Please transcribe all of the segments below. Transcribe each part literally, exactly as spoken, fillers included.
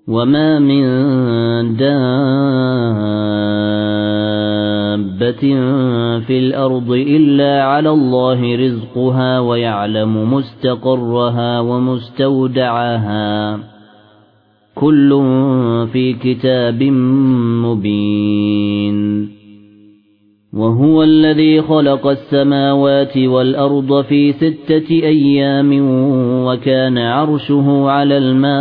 وما من دابة في الأرض إلا على الله رزقها ويعلم مستقرها ومستودعها كل في كتاب مبين وهو الذي خلق السماوات والأرض في ستة أيام وكان عرشه على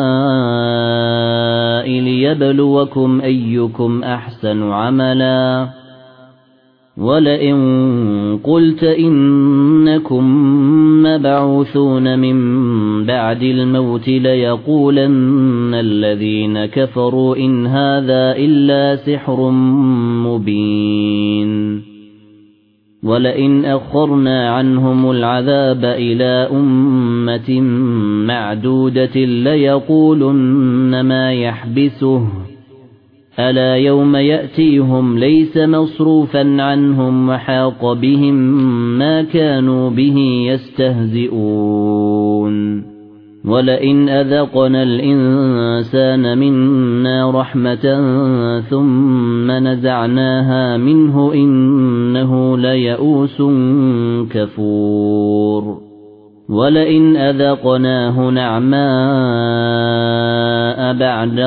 الماء ليبلوكم أيكم أحسن عملا ولئن قلت إنكم مبعوثون من بعد الموت ليقولن الذين كفروا إن هذا إلا سحر مبين ولئن أخرنا عنهم العذاب إلى أمة معدودة ليقولن ما يحبسه ألا يوم يأتيهم ليس مصروفا عنهم وحاق بهم ما كانوا به يستهزئون ولئن أذقنا الإنسان منا رحمة ثم نزعناها منه إنه ليئوس كفور ولئن أذقناه نعماء بعد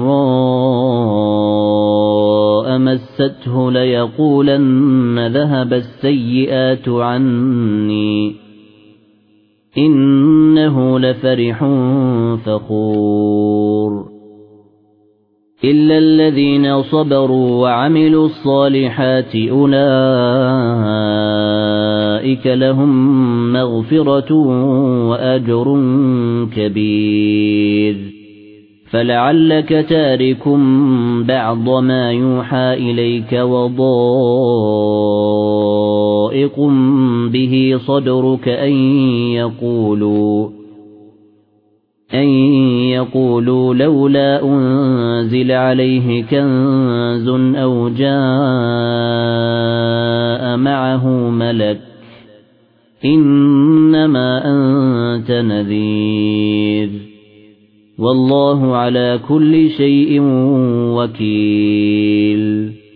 ضراء مسته ليقولن ذهب السيئات عني إنه لفرح فخور إلا الذين صبروا وعملوا الصالحات أولئك لهم مغفرة وأجر كبير فلعلك تارك بعض ما يوحى إليك وضائق به صدرك أن يقولوا أن يقولوا لولا أنزل عليه كنز أو جاء معه ملك إنما أنت نذير والله على كل شيء وكيل